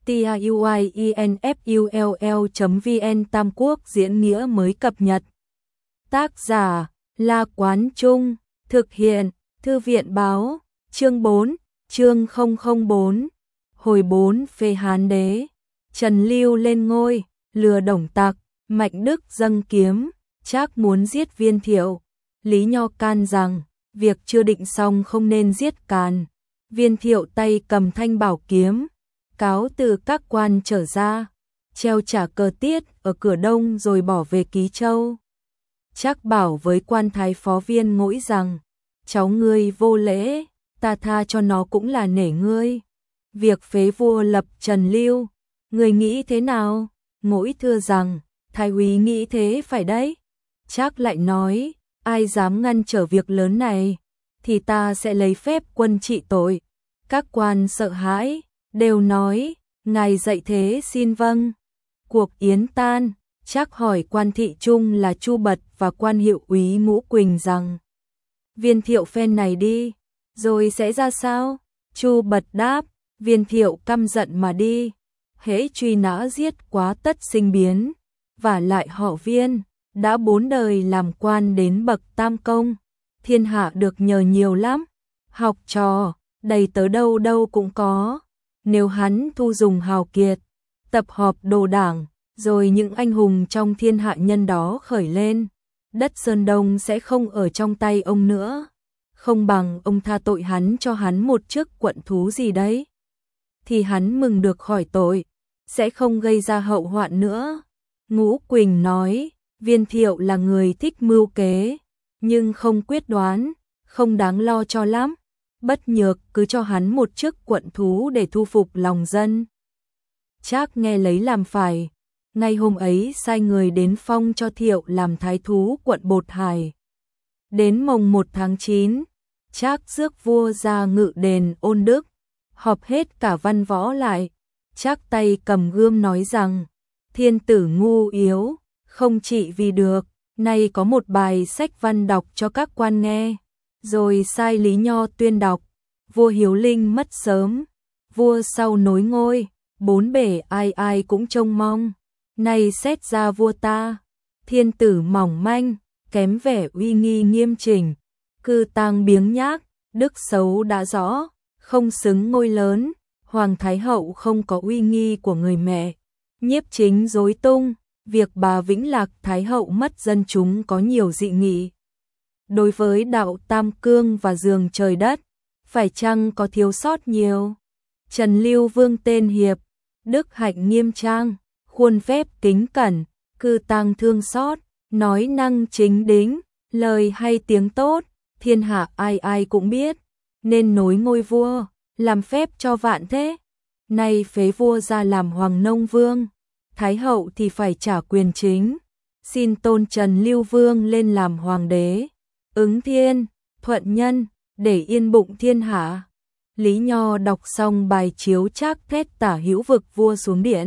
tiuinfull.vn Tam Quốc diễn nghĩa mới cập nhật. Tác giả La Quán Trung, thực hiện Thư viện Báo, chương 4, chương 004, hồi 4 phê Hán đế. Trần Lưu lên ngôi, lừa Đồng Tặc, Mạnh Đức dâng kiếm, Trác muốn giết Viên Thiệu. Lý Nho can rằng, việc chưa định xong không nên giết càn. Viên Thiệu tay cầm thanh bảo kiếm, cáo từ các quan trở ra, treo trả cờ tiết ở cửa Đông rồi bỏ về Ký Châu. Trác bảo với quan thái phó Viên Ngỗi rằng, cháu ngươi vô lễ, ta tha cho nó cũng là nể ngươi. Việc phế vua lập Trần Lưu, ngươi nghĩ thế nào? Ngỗi thưa rằng, thái úy nghĩ thế phải đấy. Trác lại nói, ai dám ngăn trở việc lớn này, thì ta sẽ lấy phép quân trị tội. Các quan sợ hãi, đều nói, ngài dạy thế xin vâng. Cuộc yến tan, Trác hỏi quan thị trung là Chu Bật và quan hiệu úy Ngũ Quỳnh rằng, Viên Thiệu phen này đi, rồi sẽ ra sao? Chu Bật đáp, Viên Thiệu căm giận mà đi, hễ truy nã giết quá tất sinh biến, và lại họ Viên đã 4 đời làm quan đến bậc tam công, thiên hạ được nhờ nhiều lắm, học trò đầy tới đâu đâu cũng có. Nếu hắn thu dùng hào kiệt, tập họp đồ đảng, rồi những anh hùng trong thiên hạ nhân đó khởi lên, đất Sơn Đông sẽ không ở trong tay ông nữa. Không bằng ông tha tội hắn cho hắn một chức quận thú gì đấy, thì hắn mừng được khỏi tội, sẽ không gây ra hậu hoạn nữa. Ngũ Quỳnh nói, Viên Thiệu là người thích mưu kế, nhưng không quyết đoán, không đáng lo cho lắm. Bất nhược cứ cho hắn một chức quận thú để thu phục lòng dân. Trác nghe lấy làm phải, ngay hôm ấy sai người đến phong cho Thiệu làm thái thú quận Bột Hải. Đến mồng 1 tháng 9, Trác rước vua ra ngự đền Ôn Đức, họp hết cả văn võ lại. Trác tay cầm gươm nói rằng, thiên tử ngu yếu, không trị vì được, nay có một bài sách văn đọc cho các quan nghe. Rồi sai Lý Nho tuyên đọc, vua Hiếu Linh mất sớm, vua sau nối ngôi, 4 bể ai ai cũng trông mong. Nay xét ra vua ta, thiên tử mỏng manh, kém vẻ uy nghi nghiêm chỉnh, cư tang biếng nhác, đức xấu đã rõ, không xứng ngôi lớn. Hoàng Thái Hậu không có uy nghi của người mẹ, nhiếp chính rối tung, việc bà Vĩnh Lạc Thái Hậu mất dân chúng có nhiều dị nghị. Đối với đạo Tam Cương và giường trời đất, phải chăng có thiếu sót nhiều? Trần Lưu Vương tên hiệp, đức hạnh nghiêm trang, khuôn phép kính cẩn, cư tang thương xót, nói năng chính đính, lời hay tiếng tốt, thiên hạ ai ai cũng biết, nên nối ngôi vua, làm phép cho vạn thế. Nay phế vua ra làm Hoàng Nông Vương, Thái Hậu thì phải trả quyền chính, xin tôn Trần Lưu Vương lên làm Hoàng đế, ứng thiên, thuận nhân, để yên bụng thiên hạ. Lý Nho đọc xong bài chiếu Trác thét tả hữu vực vua xuống điện,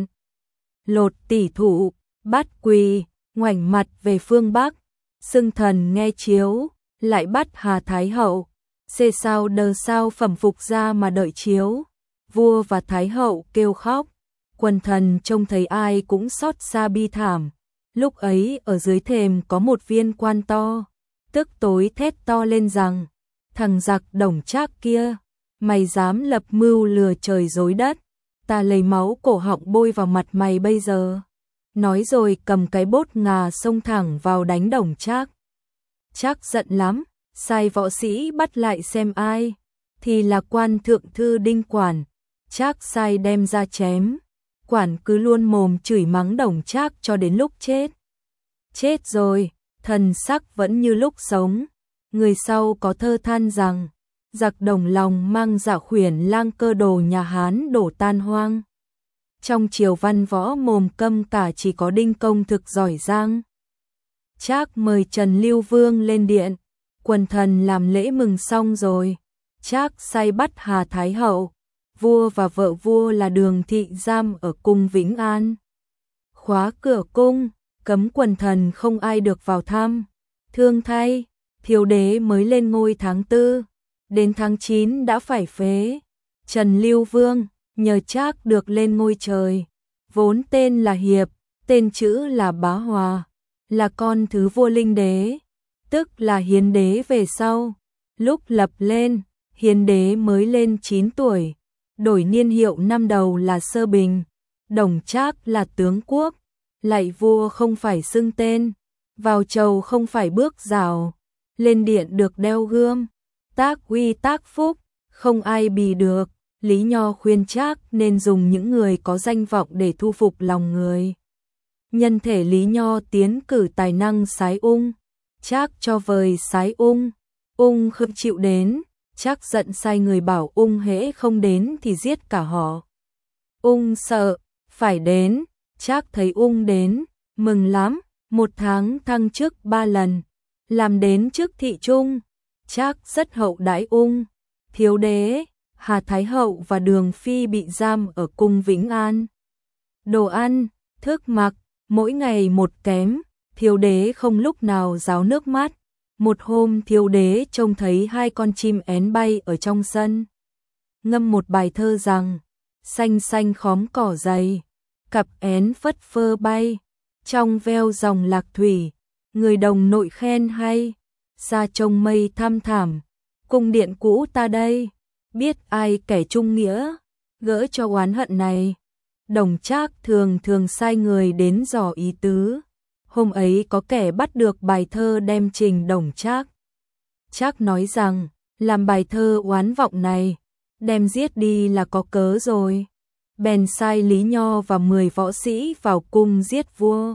lột tỷ thủ, bắt quỳ, ngoảnh mặt về phương Bắc, xưng thần nghe chiếu, lại bắt Hà Thái Hậu, xê sao đờ sao phẩm phục ra mà đợi chiếu. Vua và Thái Hậu kêu khóc, quần thần trông thấy ai cũng xót xa bi thảm. Lúc ấy ở dưới thềm có một viên quan to, tức tối thét to lên rằng, thằng giặc Đồng Trác kia, mày dám lập mưu lừa trời dối đất, ta lấy máu cổ họng bôi vào mặt mày bây giờ. Nói rồi cầm cái bốt ngà xông thẳng vào đánh Đồng Trác. Trác giận lắm, sai võ sĩ bắt lại xem ai, thì là quan thượng thư Đinh Quản. Trác sai đem ra chém, Quản cứ luôn mồm chửi mắng Đồng Trác cho đến lúc chết. Chết rồi, thần sắc vẫn như lúc sống. Người sau có thơ than rằng, giặc Đồng lòng mang dạ khuyển lang cơ đồ nhà Hán đổ tan hoang. Trong triều văn võ mồm câm cả chỉ có Đinh Công thực giỏi giang. Trác mời Trần Lưu Vương lên điện, quần thần làm lễ mừng xong rồi. Trác sai bắt Hà Thái Hậu, vua và vợ vua là Đường Thị giam ở cung Vĩnh An. Khóa cửa cung, cấm quần thần không ai được vào thăm. Thương thay, thiếu đế mới lên ngôi tháng 4, đến tháng 9 đã phải phế. Trần Lưu Vương, nhờ Trác được lên ngôi trời. Vốn tên là Hiệp, tên chữ là Bá Hòa, là con thứ vua Linh Đế, tức là Hiến Đế về sau. Lúc lập lên, Hiến Đế mới lên 9 tuổi, đổi niên hiệu năm đầu là Sơ Bình. Đồng Trác là tướng quốc, lạy vua không phải xưng tên, vào chầu không phải bước rào, lên điện được đeo gươm, tác uy tác phúc, không ai bì được. Lý Nho khuyên Trác nên dùng những người có danh vọng để thu phục lòng người. Nhân thể Lý Nho tiến cử tài năng Sái Ung, Trác cho vời Sái Ung, Ung không chịu đến, Trác giận sai người bảo Ung hễ không đến thì giết cả họ. Ung sợ, phải đến, Trác thấy Ung đến, mừng lắm, 1 tháng thăng chức 3 lần, làm đến chức thị trung. Trác rất hậu đãi Ung. Thiếu đế, Hà Thái Hậu và Đường Phi bị giam ở cung Vĩnh An. Đồ ăn, thức mặc, mỗi ngày một kém, thiếu đế không lúc nào ráo nước mắt. Một hôm thiếu đế trông thấy 2 con chim én bay ở trong sân. Ngâm một bài thơ rằng, xanh xanh khóm cỏ dày, cặp én phất phơ bay, trong veo dòng lạc thủy, người đồng nội khen hay, xa trông mây thăm thảm, cung điện cũ ta đây, biết ai kẻ trung nghĩa, gỡ cho oán hận này. Đồng Trác thường thường sai người đến dò ý tứ. Hôm ấy có kẻ bắt được bài thơ đem trình Đồng Trác. Trác nói rằng, làm bài thơ oán vọng này, đem giết đi là có cớ rồi. Bèn sai Lý Nho và 10 võ sĩ vào cung giết vua.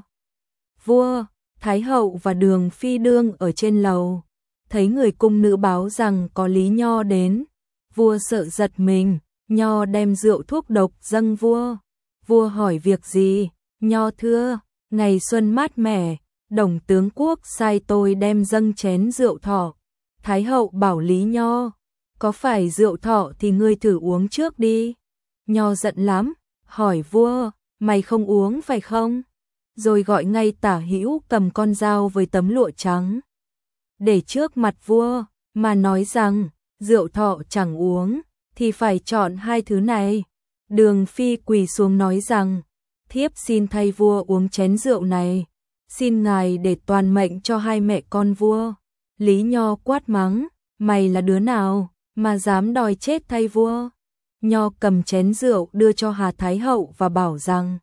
Vua, Thái Hậu và Đường Phi đương ở trên lầu, thấy người cung nữ báo rằng có Lý Nho đến. Vua sợ giật mình, Nho đem rượu thuốc độc dâng vua. Vua hỏi việc gì? Nho thưa, ngày xuân mát mẻ, Đồng tướng quốc sai tôi đem dâng chén rượu thọ. Thái Hậu bảo Lý Nho, có phải rượu thọ thì ngươi thử uống trước đi. Nho giận lắm, hỏi vua, mày không uống phải không? Rồi gọi ngay Tả Hữu cầm con dao với tấm lụa trắng, để trước mặt vua, mà nói rằng, rượu thọ chẳng uống, thì phải chọn 2 thứ này. Đường Phi quỳ xuống nói rằng, thiếp xin thay vua uống chén rượu này, xin ngài để toàn mệnh cho 2 mẹ con vua. Lý Nho quát mắng, mày là đứa nào, mà dám đòi chết thay vua? Nho cầm chén rượu đưa cho Hà Thái Hậu và bảo rằng,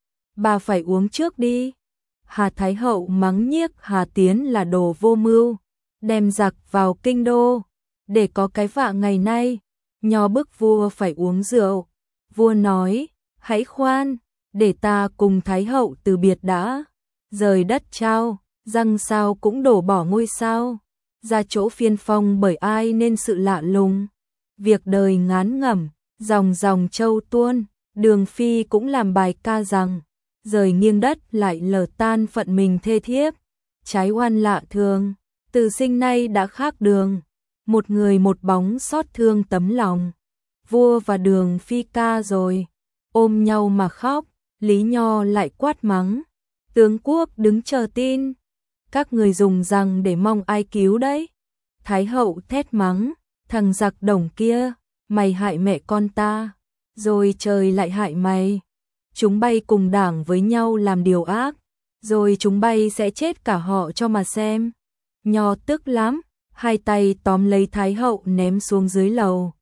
bà phải uống trước đi. Hà Thái Hậu mắng nhiếc Hà Tiến là đồ vô mưu, đem giặc vào kinh đô, để có cái vạ ngày nay. Nho bức vua phải uống rượu. Vua nói, hãy khoan, để ta cùng Thái Hậu từ biệt đã. Rời đất trao, răng sao cũng đổ bỏ ngôi sao. Ra chỗ phiên phong bởi ai nên sự lạ lùng. Việc đời ngán ngẩm, dòng dòng châu tuôn. Đường Phi cũng làm bài ca rằng, rời nghiêng đất lại lở tan phận mình thê thiếp. Trái oan lạ thường, từ sinh nay đã khác đường. Một người một bóng xót thương tấm lòng. Vua và Đường Phi ca rồi, ôm nhau mà khóc. Lý Nho lại quát mắng, tướng quốc đứng chờ tin, các người dùng rằng để mong ai cứu đấy. Thái Hậu thét mắng, thằng giặc Đồng kia, mày hại mẹ con ta, rồi trời lại hại mày. Chúng bay cùng đảng với nhau làm điều ác, rồi chúng bay sẽ chết cả họ cho mà xem. Nho tức lắm, 2 tay tóm lấy Thái Hậu ném xuống dưới lầu.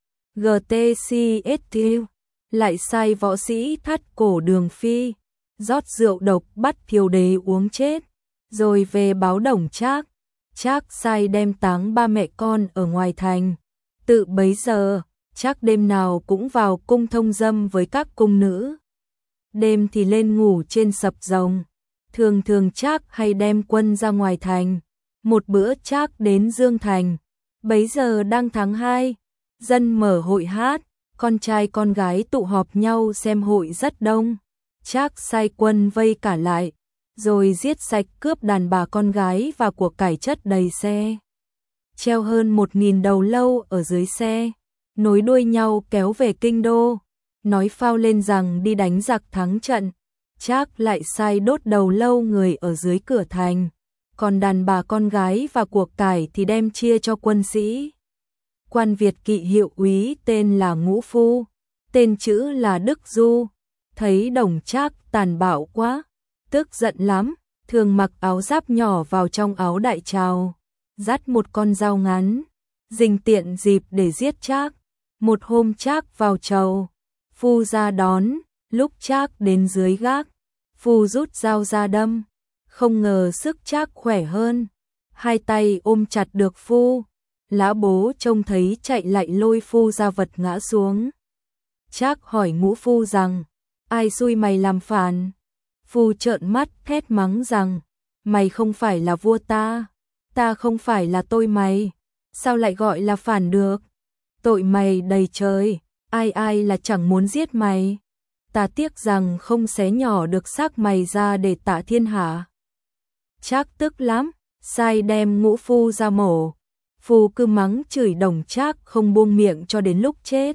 GTCST lại sai võ sĩ thắt cổ Đường Phi, rót rượu độc bắt thiếu đế uống chết, rồi về báo Đồng Trác. Trác sai đem táng 3 mẹ con ở ngoài thành. Tự bấy giờ, Trác đêm nào cũng vào cung thông dâm với các cung nữ. Đêm thì lên ngủ trên sập rồng. Thường thường Trác hay đem quân ra ngoài thành. Một bữa Trác đến Dương Thành. Bấy giờ đang tháng 2, dân mở hội hát, con trai con gái tụ họp nhau xem hội rất đông. Trác sai quân vây cả lại, rồi giết sạch cướp đàn bà con gái và của cải chất đầy xe. Treo hơn 1000 đầu lâu ở dưới xe, nối đuôi nhau kéo về kinh đô, nói phao lên rằng đi đánh giặc thắng trận. Trác lại sai đốt đầu lâu người ở dưới cửa thành, còn đàn bà con gái và của cải thì đem chia cho quân sĩ. Quan Việt kỵ hiệu úy tên là Ngũ Phu, tên chữ là Đức Du, thấy Đồng Trác tàn bạo quá, tức giận lắm, thường mặc áo giáp nhỏ vào trong áo đại trào, dắt một con dao ngắn, dình tiện dịp để giết Trác. Một hôm Trác vào chầu, Phu ra đón, lúc Trác đến dưới gác, Phu rút dao ra đâm, không ngờ sức Trác khỏe hơn, hai tay ôm chặt được Phu. Lã Bố trông thấy chạy lại lôi Phu ra vật ngã xuống. Trác hỏi Ngũ Phu rằng, ai xui mày làm phản? Phu trợn mắt thét mắng rằng, mày không phải là vua ta, ta không phải là tôi mày, sao lại gọi là phản được? Tội mày đầy trời, ai ai là chẳng muốn giết mày. Ta tiếc rằng không xé nhỏ được xác mày ra để tạ thiên hạ. Trác tức lắm, sai đem Ngũ Phu ra mổ. Phu cứ mắng chửi Đồng Trác không buông miệng cho đến lúc chết.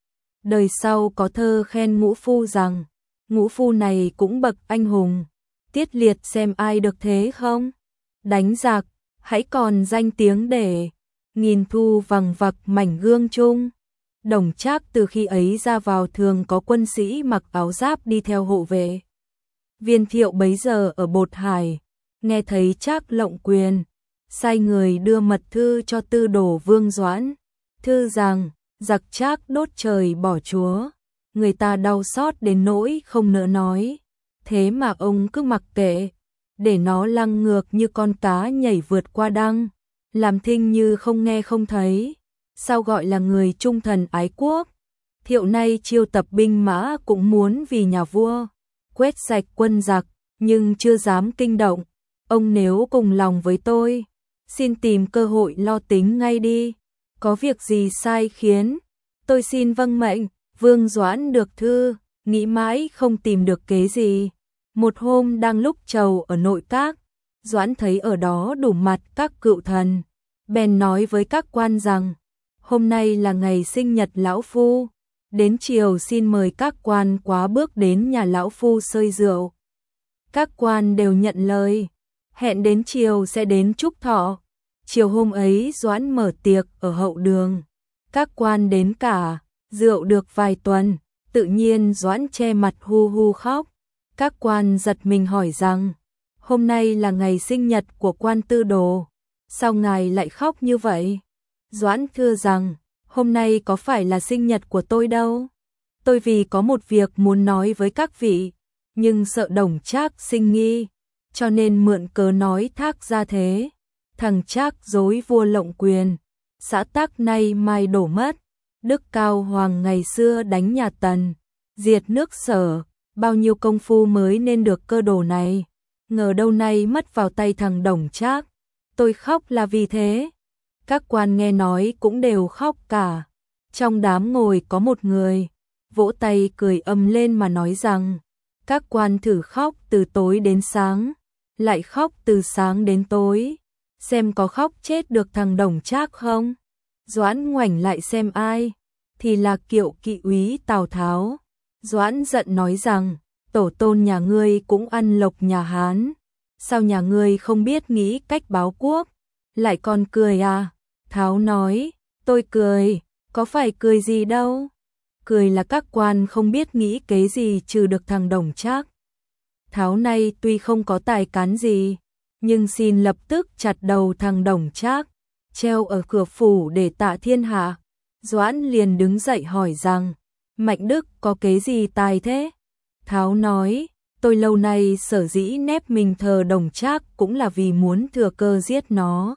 Đời sau có thơ khen Ngũ Phu rằng, Ngũ Phu này cũng bậc anh hùng, tiết liệt xem ai được thế không? Đánh giặc, hãy còn danh tiếng để nghìn thu vằng vặc mảnh gương chung. Đồng Trác từ khi ấy ra vào thường có quân sĩ mặc áo giáp đi theo hộ vệ. Viên Thiệu bấy giờ ở Bột Hải, nghe thấy Trác lộng quyền, sai người đưa mật thư cho tư đồ Vương Doãn. Thư rằng, giặc Trác đốt trời bỏ chúa, người ta đau xót đến nỗi không nỡ nói. Thế mà ông cứ mặc kệ, để nó lăng ngược như con cá nhảy vượt qua đăng, làm thinh như không nghe không thấy. Sao gọi là người trung thần ái quốc? Thiệu nay chiêu tập binh mã cũng muốn vì nhà vua quét sạch quân giặc, nhưng chưa dám kinh động. Ông nếu cùng lòng với tôi, xin tìm cơ hội lo tính ngay đi. Có việc gì sai khiến, tôi xin vâng mệnh. Vương Doãn được thư, nghĩ mãi không tìm được kế gì. Một hôm đang lúc trầu ở nội các, Doãn thấy ở đó đủ mặt các cựu thần, bèn nói với các quan rằng, hôm nay là ngày sinh nhật lão phu, đến chiều xin mời các quan quá bước đến nhà lão phu xơi rượu. Các quan đều nhận lời, hẹn đến chiều sẽ đến chúc thọ. Chiều hôm ấy Doãn mở tiệc ở hậu đường, các quan đến cả, rượu được vài tuần, tự nhiên Doãn che mặt hu hu khóc. Các quan giật mình hỏi rằng, hôm nay là ngày sinh nhật của quan tư đồ, sao ngài lại khóc như vậy? Doãn thưa rằng, hôm nay có phải là sinh nhật của tôi đâu. Tôi vì có một việc muốn nói với các vị, nhưng sợ Đồng Trác sinh nghi, cho nên mượn cớ nói thác ra thế. Thằng Trác dối vua lộng quyền, xã tắc nay mai đổ mất. Đức Cao Hoàng ngày xưa đánh nhà Tần, diệt nước Sở, bao nhiêu công phu mới nên được cơ đồ này. Ngờ đâu nay mất vào tay thằng Đồng Trác. Tôi khóc là vì thế. Các quan nghe nói cũng đều khóc cả. Trong đám ngồi có một người, vỗ tay cười ầm lên mà nói rằng, các quan thử khóc từ tối đến sáng, lại khóc từ sáng đến tối, xem có khóc chết được thằng Đồng Trác không? Doãn ngoảnh lại xem ai, thì là Kiệu Kỵ úy Tào Tháo. Doãn giận nói rằng, tổ tôn nhà ngươi cũng ăn lộc nhà Hán, sao nhà ngươi không biết nghĩ cách báo quốc, lại còn cười à? Tháo nói, tôi cười, có phải cười gì đâu, cười là các quan không biết nghĩ kế gì trừ được thằng Đồng Trác. Tháo nay tuy không có tài cán gì, nhưng xin lập tức chặt đầu thằng Đồng Trác, treo ở cửa phủ để tạ thiên hạ. Doãn liền đứng dậy hỏi rằng, Mạnh Đức có kế gì tài thế? Tháo nói, tôi lâu nay sở dĩ nép mình thờ Đồng Trác cũng là vì muốn thừa cơ giết nó.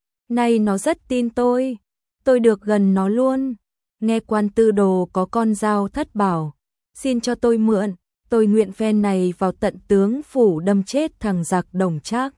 Nay nó rất tin tôi được gần nó luôn. Nghe quan tư đồ có con dao thất bảo, xin cho tôi mượn, tôi nguyện phen này vào tận tướng phủ đâm chết thằng giặc Đồng Trác.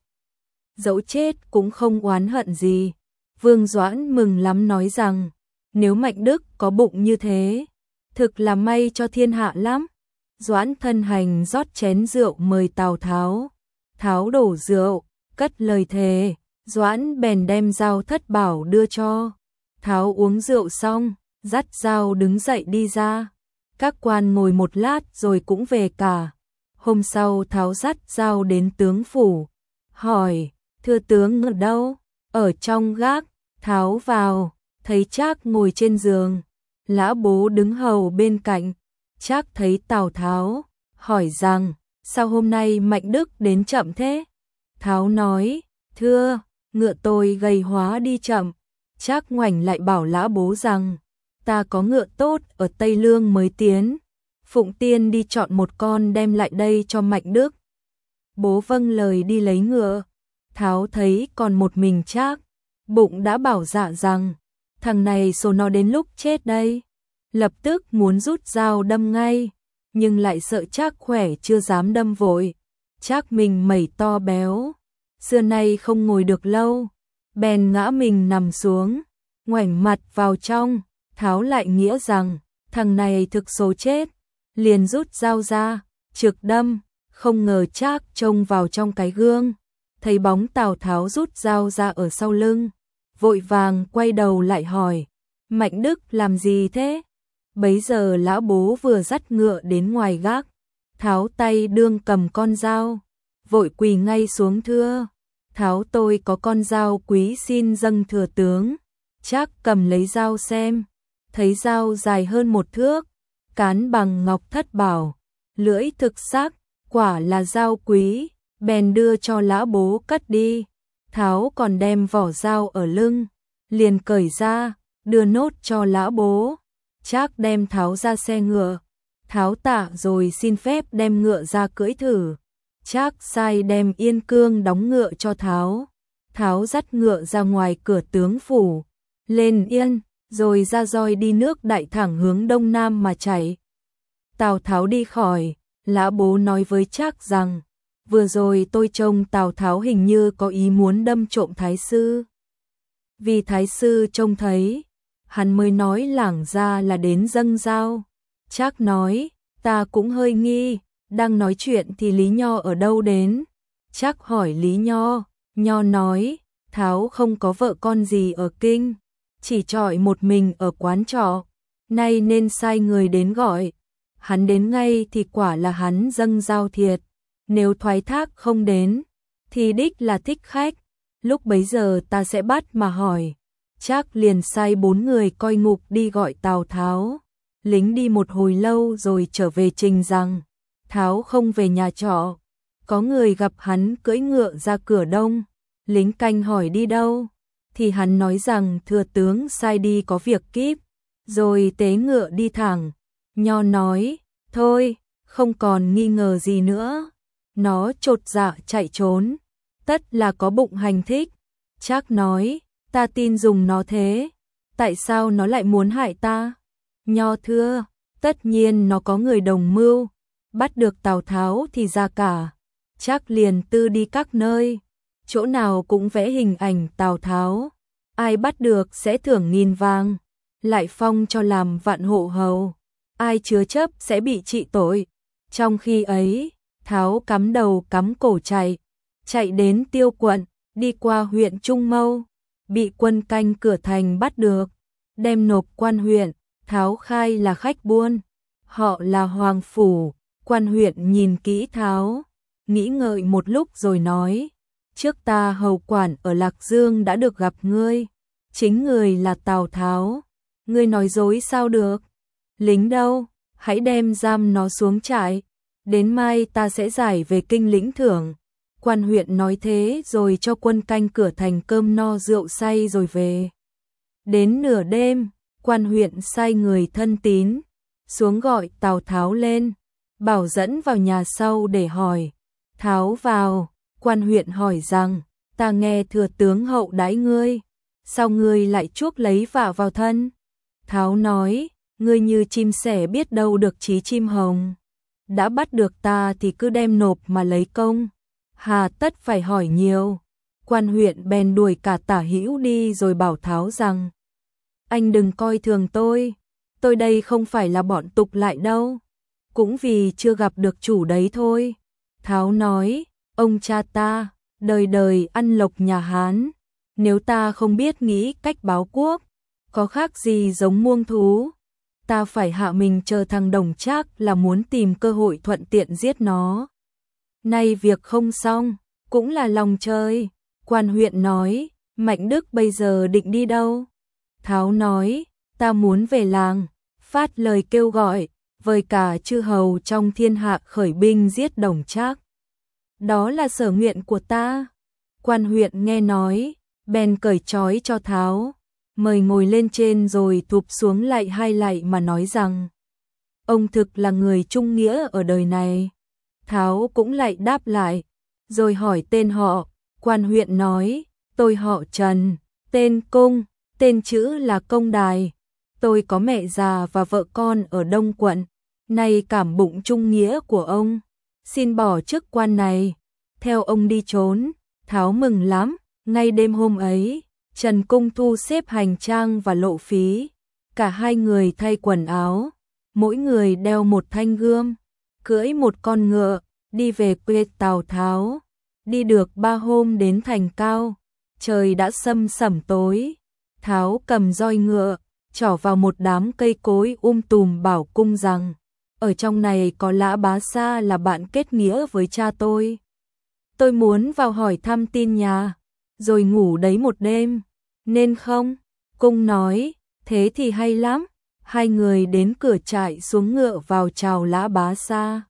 Dẫu chết cũng không oán hận gì. Vương Doãn mừng lắm nói rằng, nếu Mạnh Đức có bụng như thế, thực là may cho thiên hạ lắm. Doãn thân hành rót chén rượu mời Tào Tháo. Tháo đổ rượu, cất lời thề, Doãn bèn đem dao thất bảo đưa cho. Tháo uống rượu xong, dắt dao đứng dậy đi ra. Các quan ngồi một lát rồi cũng về cả. Hôm sau Tháo dắt dao đến tướng phủ, hỏi, thưa tướng ở đâu? Ở trong gác. Tháo vào, thấy Trác ngồi trên giường, Lã Bố đứng hầu bên cạnh, Trác thấy Tào Tháo, hỏi rằng, sao hôm nay Mạnh Đức đến chậm thế? Tháo nói, thưa, ngựa tôi gầy hóa đi chậm. Trác ngoảnh lại bảo Lã Bố rằng, ta có ngựa tốt ở Tây Lương mới tiến. Phụng Tiên đi chọn một con đem lại đây cho Mạnh Đức. Bố vâng lời đi lấy ngựa. Tháo thấy còn một mình Trác, bụng đã bảo dạ rằng, thằng này số nó đến lúc chết đây. Lập tức muốn rút dao đâm ngay, nhưng lại sợ Trác khỏe chưa dám đâm vội. Trác mình mẩy to béo, xưa nay không ngồi được lâu, bèn ngã mình nằm xuống, ngoảnh mặt vào trong. Tháo lại nghĩa rằng, thằng này thực số chết, liền rút dao ra, trực đâm. Không ngờ Trác trông vào trong cái gương, thấy bóng Tào Tháo rút dao ra ở sau lưng, vội vàng quay đầu lại hỏi, Mạnh Đức làm gì thế? Bấy giờ Lã Bố vừa dắt ngựa đến ngoài gác, Tháo tay đương cầm con dao, vội quỳ ngay xuống thưa, Tháo tôi có con dao quý xin dâng thừa tướng. Trác cầm lấy dao xem, thấy dao dài hơn 1 thước, cán bằng ngọc thất bảo, lưỡi thực sắc, quả là dao quý, bèn đưa cho Lã Bố cất đi. Tháo còn đem vỏ dao ở lưng, liền cởi ra, đưa nốt cho Lã Bố. Trác đem Tháo ra xe ngựa, Tháo tạ rồi xin phép đem ngựa ra cưỡi thử. Trác sai đem yên cương đóng ngựa cho Tháo. Tháo dắt ngựa ra ngoài cửa tướng phủ, lên yên, rồi ra roi đi nước Đại thẳng hướng đông nam mà chạy. Tào Tháo đi khỏi, Lã Bố nói với Trác rằng, vừa rồi tôi trông Tào Tháo hình như có ý muốn đâm trộm Thái sư. Vì Thái sư trông thấy, hắn mới nói lảng ra là đến dâng dao. Trác nói, ta cũng hơi nghi, đang nói chuyện thì Lý Nho ở đâu đến. Trác hỏi Lý Nho, Nho nói, Tháo không có vợ con gì ở kinh, chỉ trọi một mình ở quán trọ, nay nên sai người đến gọi. Hắn đến ngay thì quả là hắn dâng dao thiệt, nếu thoái thác không đến, thì đích là thích khách, lúc bấy giờ ta sẽ bắt mà hỏi. Trác liền sai 4 người coi ngục đi gọi Tào Tháo. Lính đi một hồi lâu rồi trở về trình rằng, Tháo không về nhà trọ, có người gặp hắn cưỡi ngựa ra cửa đông. Lính canh hỏi đi đâu, thì hắn nói rằng thừa tướng sai đi có việc kíp, rồi tế ngựa đi thẳng. Nho nói, thôi, không còn nghi ngờ gì nữa, nó chột dạ chạy trốn, tất là có bụng hành thích. Trác nói, ta tin dùng nó thế, tại sao nó lại muốn hại ta? Nho thưa, tất nhiên nó có người đồng mưu, bắt được Tào Tháo thì ra cả. Trác liền tư đi các nơi, chỗ nào cũng vẽ hình ảnh Tào Tháo, ai bắt được sẽ thưởng 1000 vàng, lại phong cho làm vạn hộ hầu, ai chứa chấp sẽ bị trị tội. Trong khi ấy, Tháo cắm đầu cắm cổ chạy đến Tiêu quận, đi qua huyện Trung Mâu, bị quân canh cửa thành bắt được, đem nộp quan huyện. Tháo khai là khách buôn, họ là Hoàng Phủ. Quan huyện nhìn kỹ Tháo, nghĩ ngợi một lúc rồi nói, trước ta hầu quản ở Lạc Dương đã được gặp ngươi, chính người là Tào Tháo, ngươi nói dối sao được? Lính đâu, hãy đem giam nó xuống trại, đến mai ta sẽ giải về kinh lĩnh thưởng. Quan huyện nói thế rồi cho quân canh cửa thành cơm no rượu say rồi về. Đến nửa đêm, quan huyện sai người thân tín xuống gọi Tào Tháo lên, bảo dẫn vào nhà sau để hỏi. Tháo vào, quan huyện hỏi rằng, ta nghe thừa tướng hậu đãi ngươi, sao ngươi lại chuốc lấy vạ vào thân? Tháo nói, ngươi như chim sẻ biết đâu được chí chim hồng, đã bắt được ta thì cứ đem nộp mà lấy công, hà tất phải hỏi nhiều. Quan huyện bèn đuổi cả Tả Hữu đi rồi bảo Tháo rằng, anh đừng coi thường tôi đây không phải là bọn tục lại đâu, cũng vì chưa gặp được chủ đấy thôi. Tháo nói, ông cha ta, đời đời ăn lộc nhà Hán, nếu ta không biết nghĩ cách báo quốc, có khác gì giống muông thú, ta phải hạ mình chờ thằng Đồng Trác là muốn tìm cơ hội thuận tiện giết nó. Nay việc không xong, cũng là lòng chơi. Quan huyện nói, Mạnh Đức bây giờ định đi đâu? Tháo nói, ta muốn về làng, phát lời kêu gọi, với cả chư hầu trong thiên hạ khởi binh giết Đồng Trác. Đó là sở nguyện của ta. Quan huyện nghe nói, bèn cởi trói cho Tháo, mời ngồi lên trên rồi thụp xuống lại hai lạy mà nói rằng: ông thực là người trung nghĩa ở đời này. Tháo cũng lại đáp lại, rồi hỏi tên họ. Quan huyện nói: tôi họ Trần, tên Cung, tên chữ là Công Đài. Tôi có mẹ già và vợ con ở Đông Quận, nay cảm bụng trung nghĩa của ông, xin bỏ chức quan này, theo ông đi trốn. Tháo mừng lắm. Ngay đêm hôm ấy, Trần Cung thu xếp hành trang và lộ phí, cả hai người thay quần áo, mỗi người đeo một thanh gươm, cưỡi một con ngựa, đi về quê Tào Tháo. Đi được 3 hôm đến thành Cao, trời đã sâm sẩm tối. Tháo cầm roi ngựa, trỏ vào một đám cây cối tùm bảo Cung rằng: ở trong này có Lã Bá Sa là bạn kết nghĩa với cha tôi. Tôi muốn vào hỏi thăm tin nhà, rồi ngủ đấy một đêm, nên không? Cung nói: thế thì hay lắm. Hai người đến cửa trại xuống ngựa vào chào Lã Bá Sa.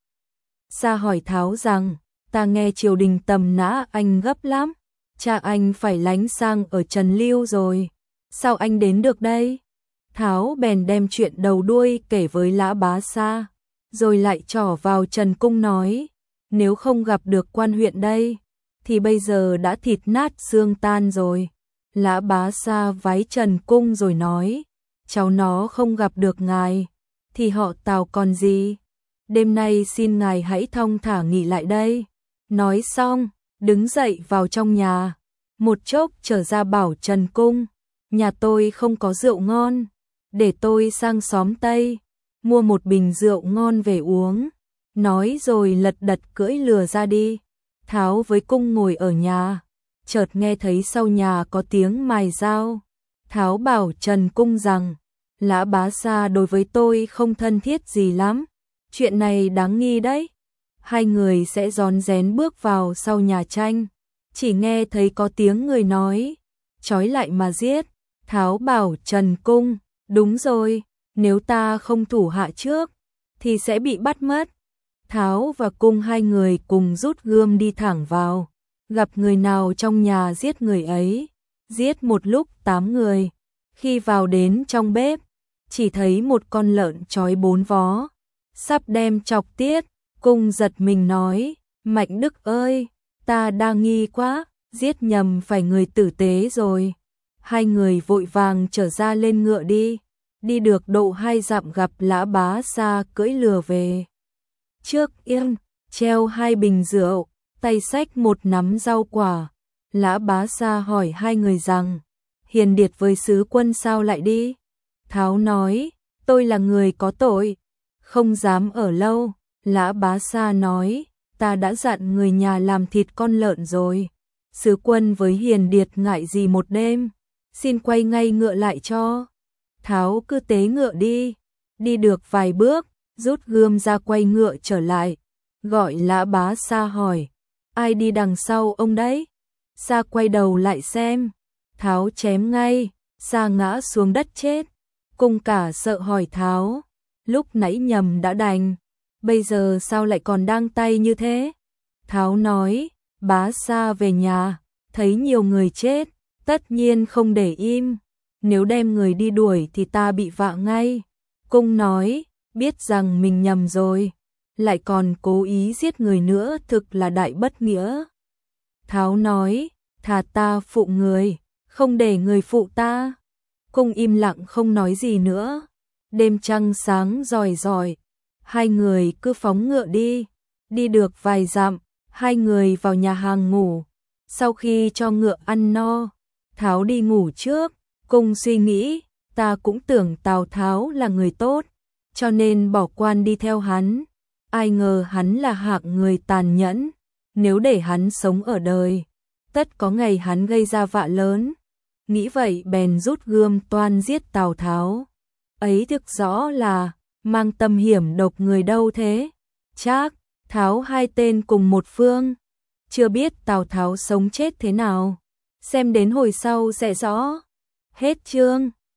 Sa hỏi Tháo rằng: ta nghe triều đình tầm nã anh gấp lắm, cha anh phải lánh sang ở Trần Lưu rồi, sao anh đến được đây? Tháo bèn đem chuyện đầu đuôi kể với Lã Bá Sa, rồi lại trỏ vào Trần Cung nói: nếu không gặp được quan huyện đây, thì bây giờ đã thịt nát xương tan rồi. Lã Bá Sa vái Trần Cung rồi nói: cháu nó không gặp được ngài, thì họ Tào còn gì. Đêm nay xin ngài hãy thong thả nghỉ lại đây. Nói xong, đứng dậy vào trong nhà, một chốc trở ra bảo Trần Cung: nhà tôi không có rượu ngon, để tôi sang xóm Tây mua một bình rượu ngon về uống. Nói rồi lật đật cưỡi lừa ra đi. Tháo với Cung ngồi ở nhà, chợt nghe thấy sau nhà có tiếng mài dao. Tháo bảo Trần Cung rằng: Lã Bá Sa đối với tôi không thân thiết gì lắm, chuyện này đáng nghi đấy. Hai người sẽ rón rén bước vào sau nhà tranh, chỉ nghe thấy có tiếng người nói: trói lại mà giết. Tháo bảo Trần Cung: đúng rồi, nếu ta không thủ hạ trước, thì sẽ bị bắt mất. Tháo và Cung hai người cùng rút gươm đi thẳng vào, gặp người nào trong nhà giết người ấy, giết một lúc 8 người. Khi vào đến trong bếp, chỉ thấy một con lợn trói 4 vó, sắp đem chọc tiết. Cung giật mình nói: Mạnh Đức ơi, ta đang nghi quá, giết nhầm phải người tử tế rồi. Hai người vội vàng trở ra lên ngựa đi. Đi được độ 2 dặm gặp Lã Bá Sa cưỡi lừa về. Trước yên, treo 2 bình rượu, tay xách một nắm rau quả. Lã Bá Sa hỏi hai người rằng: Hiền Điệt với sứ quân sao lại đi? Tháo nói: tôi là người có tội, không dám ở lâu. Lã Bá Sa nói: ta đã dặn người nhà làm thịt con lợn rồi, sứ quân với Hiền Điệt ngại gì một đêm, xin quay ngay ngựa lại cho. Tháo cứ tế ngựa đi. Đi được vài bước, rút gươm ra quay ngựa trở lại, gọi Lã Bá Sa hỏi: ai đi đằng sau ông đấy? Sa quay đầu lại xem, Tháo chém ngay, Sa ngã xuống đất chết. Cung cả sợ hỏi Tháo: lúc nãy nhầm đã đành, bây giờ sao lại còn đang tay như thế? Tháo nói: Bá Sa về nhà, thấy nhiều người chết, tất nhiên không để im, nếu đem người đi đuổi thì ta bị vạ ngay. Cung nói: biết rằng mình nhầm rồi, lại còn cố ý giết người nữa, thực là đại bất nghĩa. Tháo nói: thà ta phụ người, không để người phụ ta. Cung im lặng không nói gì nữa. Đêm trăng sáng ròi ròi, hai người cứ phóng ngựa đi. Đi được vài dặm, hai người vào nhà hàng ngủ. Sau khi cho ngựa ăn no, Tháo đi ngủ trước. Cung suy nghĩ: ta cũng tưởng Tào Tháo là người tốt, cho nên bỏ quan đi theo hắn. Ai ngờ hắn là hạng người tàn nhẫn, nếu để hắn sống ở đời, tất có ngày hắn gây ra vạ lớn. Nghĩ vậy bèn rút gươm toan giết Tào Tháo. Ấy thực rõ là mang tâm hiểm độc người đâu thế. Trác, Tháo hai tên cùng một phương, chưa biết Tào Tháo sống chết thế nào. Xem đến hồi sau sẽ rõ. Hết chương.